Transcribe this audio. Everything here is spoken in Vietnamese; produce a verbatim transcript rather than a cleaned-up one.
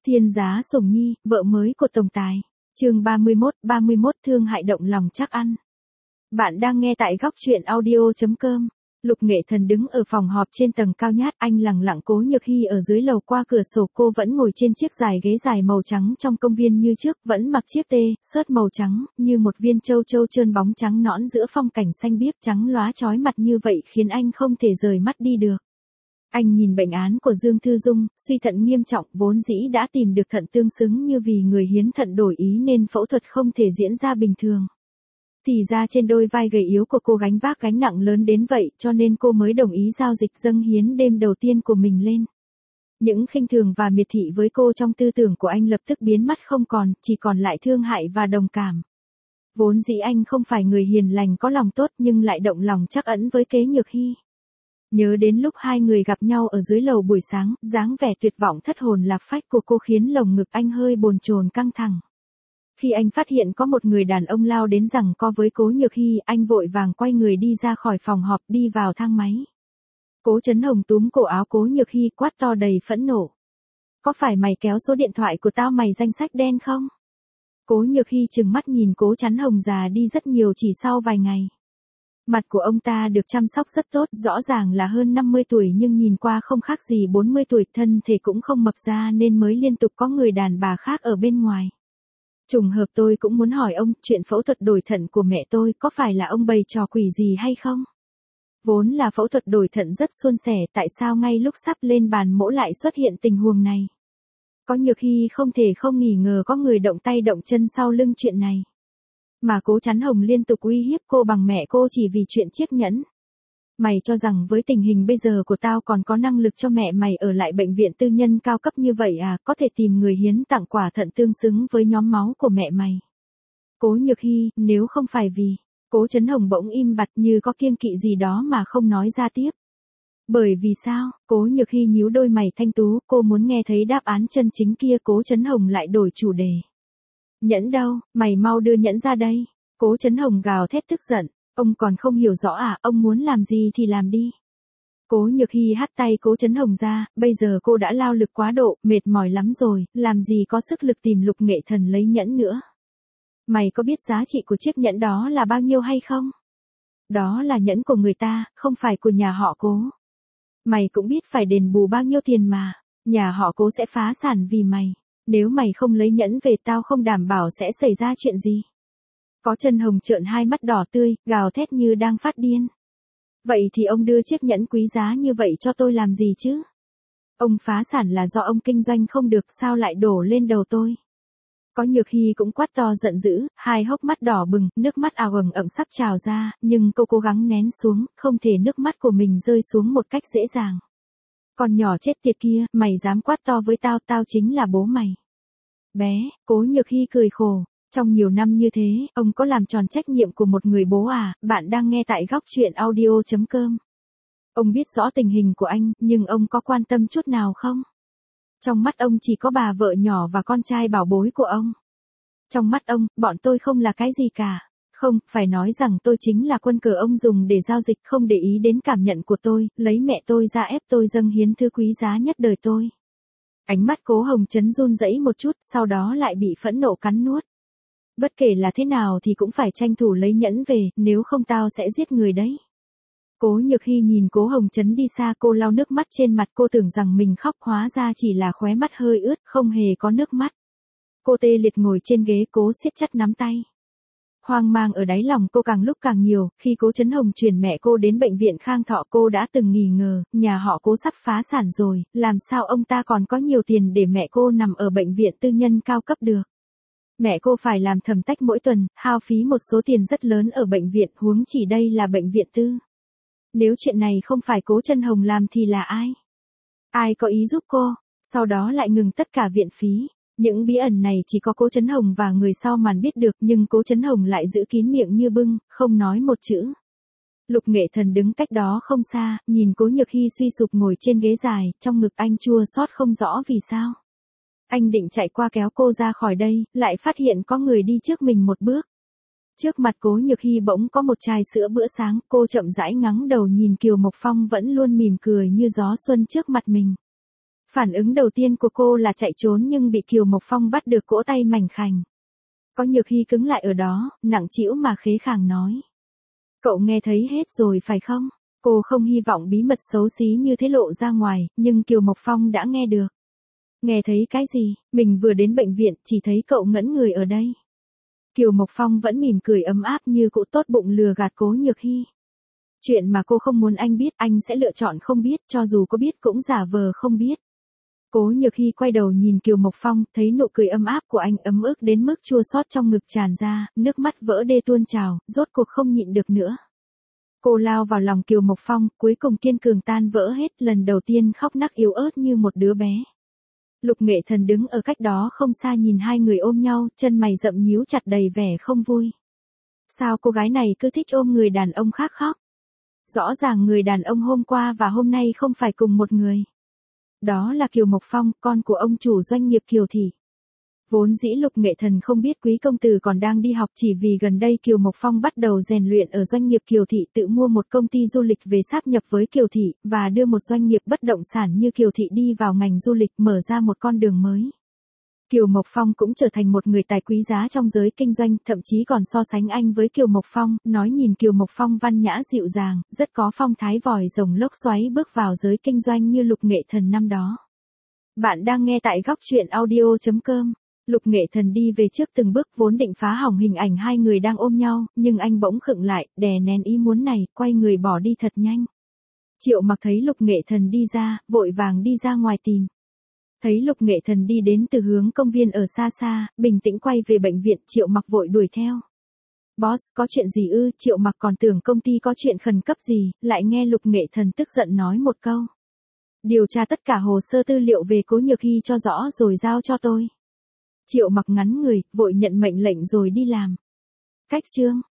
Thiên giá sủng nhi, vợ mới của tổng tài. Chương ba mươi mốt, ba mươi mốt thương hại động lòng chắc ăn. Bạn đang nghe tại góc truyện audio chấm com. Lục Nghệ Thần đứng ở phòng họp trên tầng cao nhát, anh lẳng lặng Cố Nhược Hy ở dưới lầu, qua cửa sổ cô vẫn ngồi trên chiếc dài ghế dài màu trắng trong công viên như trước, vẫn mặc chiếc tê, sớt màu trắng, như một viên châu châu trơn bóng trắng nõn giữa phong cảnh xanh biếc trắng lóa chói mặt như vậy khiến anh không thể rời mắt đi được. Anh nhìn bệnh án của Dương Thư Dung, suy thận nghiêm trọng, vốn dĩ đã tìm được thận tương xứng như vì người hiến thận đổi ý nên phẫu thuật không thể diễn ra bình thường. Thì ra trên đôi vai gầy yếu của cô gánh vác gánh nặng lớn đến vậy, cho nên cô mới đồng ý giao dịch dâng hiến đêm đầu tiên của mình lên. Những khinh thường và miệt thị với cô trong tư tưởng của anh lập tức biến mất không còn, chỉ còn lại thương hại và đồng cảm. Vốn dĩ anh không phải người hiền lành có lòng tốt nhưng lại động lòng trắc ẩn với Kế Nhược Hy. Nhớ đến lúc hai người gặp nhau ở dưới lầu buổi sáng, dáng vẻ tuyệt vọng thất hồn lạc phách của cô khiến lồng ngực anh hơi bồn chồn căng thẳng. Khi anh phát hiện có một người đàn ông lao đến giằng co với Cố Nhược Hy, anh vội vàng quay người đi ra khỏi phòng họp, đi vào thang máy. Cố Chấn Hồng túm cổ áo Cố Nhược Hy quát to đầy phẫn nộ. Có phải mày kéo số điện thoại của tao mày danh sách đen không? Cố Nhược Hy trừng mắt nhìn Cố Chấn Hồng già đi rất nhiều chỉ sau vài ngày. Mặt của ông ta được chăm sóc rất tốt, rõ ràng là hơn năm mươi tuổi nhưng nhìn qua không khác gì bốn mươi tuổi, thân thể cũng không mập ra nên mới liên tục có người đàn bà khác ở bên ngoài. Trùng hợp tôi cũng muốn hỏi ông, chuyện phẫu thuật đổi thận của mẹ tôi có phải là ông bày trò quỷ gì hay không? Vốn là phẫu thuật đổi thận rất suôn sẻ, tại sao ngay lúc sắp lên bàn mổ lại xuất hiện tình huống này? Có Nhược Hy không thể không nghi ngờ có người động tay động chân sau lưng chuyện này. Mà Cố Chấn Hồng liên tục uy hiếp cô bằng mẹ cô chỉ vì chuyện chiếc nhẫn. Mày cho rằng với tình hình bây giờ của tao còn có năng lực cho mẹ mày ở lại bệnh viện tư nhân cao cấp như vậy à, có thể tìm người hiến tặng quả thận tương xứng với nhóm máu của mẹ mày. Cố Nhược Hy, nếu không phải vì, Cố Chấn Hồng bỗng im bặt như có kiêng kỵ gì đó mà không nói ra tiếp. Bởi vì sao? Cố Nhược Hy nhíu đôi mày thanh tú, cô muốn nghe thấy đáp án chân chính kia. Cố Chấn Hồng lại đổi chủ đề. Nhẫn đâu, mày mau đưa nhẫn ra đây. Cố Chấn Hồng gào thét tức giận. Ông còn không hiểu rõ à, ông muốn làm gì thì làm đi. Cố Nhược Hy hất tay Cố Chấn Hồng ra, bây giờ cô đã lao lực quá độ, mệt mỏi lắm rồi, làm gì có sức lực tìm Lục Nghệ Thần lấy nhẫn nữa. Mày có biết giá trị của chiếc nhẫn đó là bao nhiêu hay không? Đó là nhẫn của người ta, không phải của nhà họ Cố. Mày cũng biết phải đền bù bao nhiêu tiền mà, nhà họ Cố sẽ phá sản vì mày. Nếu mày không lấy nhẫn về tao không đảm bảo sẽ xảy ra chuyện gì. Có Chân Hồng trợn hai mắt đỏ tươi, gào thét như đang phát điên. Vậy thì ông đưa chiếc nhẫn quý giá như vậy cho tôi làm gì chứ? Ông phá sản là do ông kinh doanh không được, sao lại đổ lên đầu tôi? Có Nhược Hy cũng quát to giận dữ, hai hốc mắt đỏ bừng, nước mắt ào ầm ầm sắp trào ra, nhưng cô cố gắng nén xuống, không thể nước mắt của mình rơi xuống một cách dễ dàng. Con nhỏ chết tiệt kia, mày dám quát to với tao, tao chính là bố mày. Bé, Cố Nhược Hy cười khổ. Trong nhiều năm như thế, ông có làm tròn trách nhiệm của một người bố à? Bạn đang nghe tại góc truyện audio chấm com. Ông biết rõ tình hình của anh, nhưng ông có quan tâm chút nào không? Trong mắt ông chỉ có bà vợ nhỏ và con trai bảo bối của ông. Trong mắt ông, bọn tôi không là cái gì cả. Không, phải nói rằng tôi chính là quân cờ ông dùng để giao dịch, không để ý đến cảm nhận của tôi, lấy mẹ tôi ra ép tôi dâng hiến thứ quý giá nhất đời tôi. Ánh mắt Cố Hồng Chấn run rẩy một chút, sau đó lại bị phẫn nộ cắn nuốt. Bất kể là thế nào thì cũng phải tranh thủ lấy nhẫn về, nếu không tao sẽ giết người đấy. Cố Nhược Hy nhìn Cố Hồng Chấn đi xa, cô lau nước mắt trên mặt, cô tưởng rằng mình khóc, hóa ra chỉ là khóe mắt hơi ướt, không hề có nước mắt. Cô tê liệt ngồi trên ghế, cố siết chặt nắm tay. Hoang mang ở đáy lòng cô càng lúc càng nhiều, khi Cố Chấn Hồng chuyển mẹ cô đến bệnh viện Khang Thọ cô đã từng nghi ngờ, nhà họ Cố sắp phá sản rồi, làm sao ông ta còn có nhiều tiền để mẹ cô nằm ở bệnh viện tư nhân cao cấp được. Mẹ cô phải làm thầm tách mỗi tuần, hao phí một số tiền rất lớn ở bệnh viện, huống chỉ đây là bệnh viện tư. Nếu chuyện này không phải Cố Chân Hồng làm thì là ai? Ai có ý giúp cô? Sau đó lại ngừng tất cả viện phí. Những bí ẩn này chỉ có Cố Chấn Hồng và người sau màn biết được, nhưng Cố Chấn Hồng lại giữ kín miệng như bưng, không nói một chữ. Lục Nghệ Thần đứng cách đó không xa, nhìn Cố Nhược Hy suy sụp ngồi trên ghế dài, trong ngực anh chua xót không rõ vì sao. Anh định chạy qua kéo cô ra khỏi đây, lại phát hiện có người đi trước mình một bước. Trước mặt Cố Nhược Hy bỗng có một chai sữa bữa sáng, cô chậm rãi ngắng đầu nhìn Kiều Mộc Phong vẫn luôn mỉm cười như gió xuân trước mặt mình. Phản ứng đầu tiên của cô là chạy trốn nhưng bị Kiều Mộc Phong bắt được cỗ tay mảnh khảnh. Có Nhược Hy cứng lại ở đó, nặng trĩu mà khế khàng nói. Cậu nghe thấy hết rồi phải không? Cô không hy vọng bí mật xấu xí như thế lộ ra ngoài, nhưng Kiều Mộc Phong đã nghe được. Nghe thấy cái gì? Mình vừa đến bệnh viện, chỉ thấy cậu ngẩn người ở đây. Kiều Mộc Phong vẫn mỉm cười ấm áp như cũ tốt bụng lừa gạt Cố Nhược Hy. Chuyện mà cô không muốn anh biết, anh sẽ lựa chọn không biết, cho dù có biết cũng giả vờ không biết. Cố Nhược Hy quay đầu nhìn Kiều Mộc Phong, thấy nụ cười ấm áp của anh ấm ức đến mức chua xót trong ngực tràn ra, nước mắt vỡ đê tuôn trào, rốt cuộc không nhịn được nữa. Cô lao vào lòng Kiều Mộc Phong, cuối cùng kiên cường tan vỡ hết, lần đầu tiên khóc nấc yếu ớt như một đứa bé. Lục Nghệ Thần đứng ở cách đó không xa nhìn hai người ôm nhau, chân mày rậm nhíu chặt đầy vẻ không vui. Sao cô gái này cứ thích ôm người đàn ông khác khóc? Rõ ràng người đàn ông hôm qua và hôm nay không phải cùng một người. Đó là Kiều Mộc Phong, con của ông chủ doanh nghiệp Kiều Thị. Vốn dĩ Lục Nghệ Thần không biết Quý công tử còn đang đi học, chỉ vì gần đây Kiều Mộc Phong bắt đầu rèn luyện ở doanh nghiệp Kiều Thị, tự mua một công ty du lịch về sáp nhập với Kiều Thị, và đưa một doanh nghiệp bất động sản như Kiều Thị đi vào ngành du lịch, mở ra một con đường mới. Kiều Mộc Phong cũng trở thành một người tài quý giá trong giới kinh doanh, thậm chí còn so sánh anh với Kiều Mộc Phong, nói nhìn Kiều Mộc Phong văn nhã dịu dàng, rất có phong thái vòi rồng lốc xoáy bước vào giới kinh doanh như Lục Nghệ Thần năm đó. Bạn đang nghe tại góc truyện audio chấm com. Lục Nghệ Thần đi về trước từng bước, vốn định phá hỏng hình ảnh hai người đang ôm nhau, nhưng anh bỗng khựng lại, đè nén ý muốn này, quay người bỏ đi thật nhanh. Triệu Mặc thấy Lục Nghệ Thần đi ra, vội vàng đi ra ngoài tìm. Thấy Lục Nghệ Thần đi đến từ hướng công viên ở xa xa, bình tĩnh quay về bệnh viện, Triệu Mặc vội đuổi theo. Boss, có chuyện gì ư? Triệu Mặc còn tưởng công ty có chuyện khẩn cấp gì, lại nghe Lục Nghệ Thần tức giận nói một câu. Điều tra tất cả hồ sơ tư liệu về Cố Nhược Hy cho rõ rồi giao cho tôi. Triệu Mặc ngắn người, vội nhận mệnh lệnh rồi đi làm. Cách chương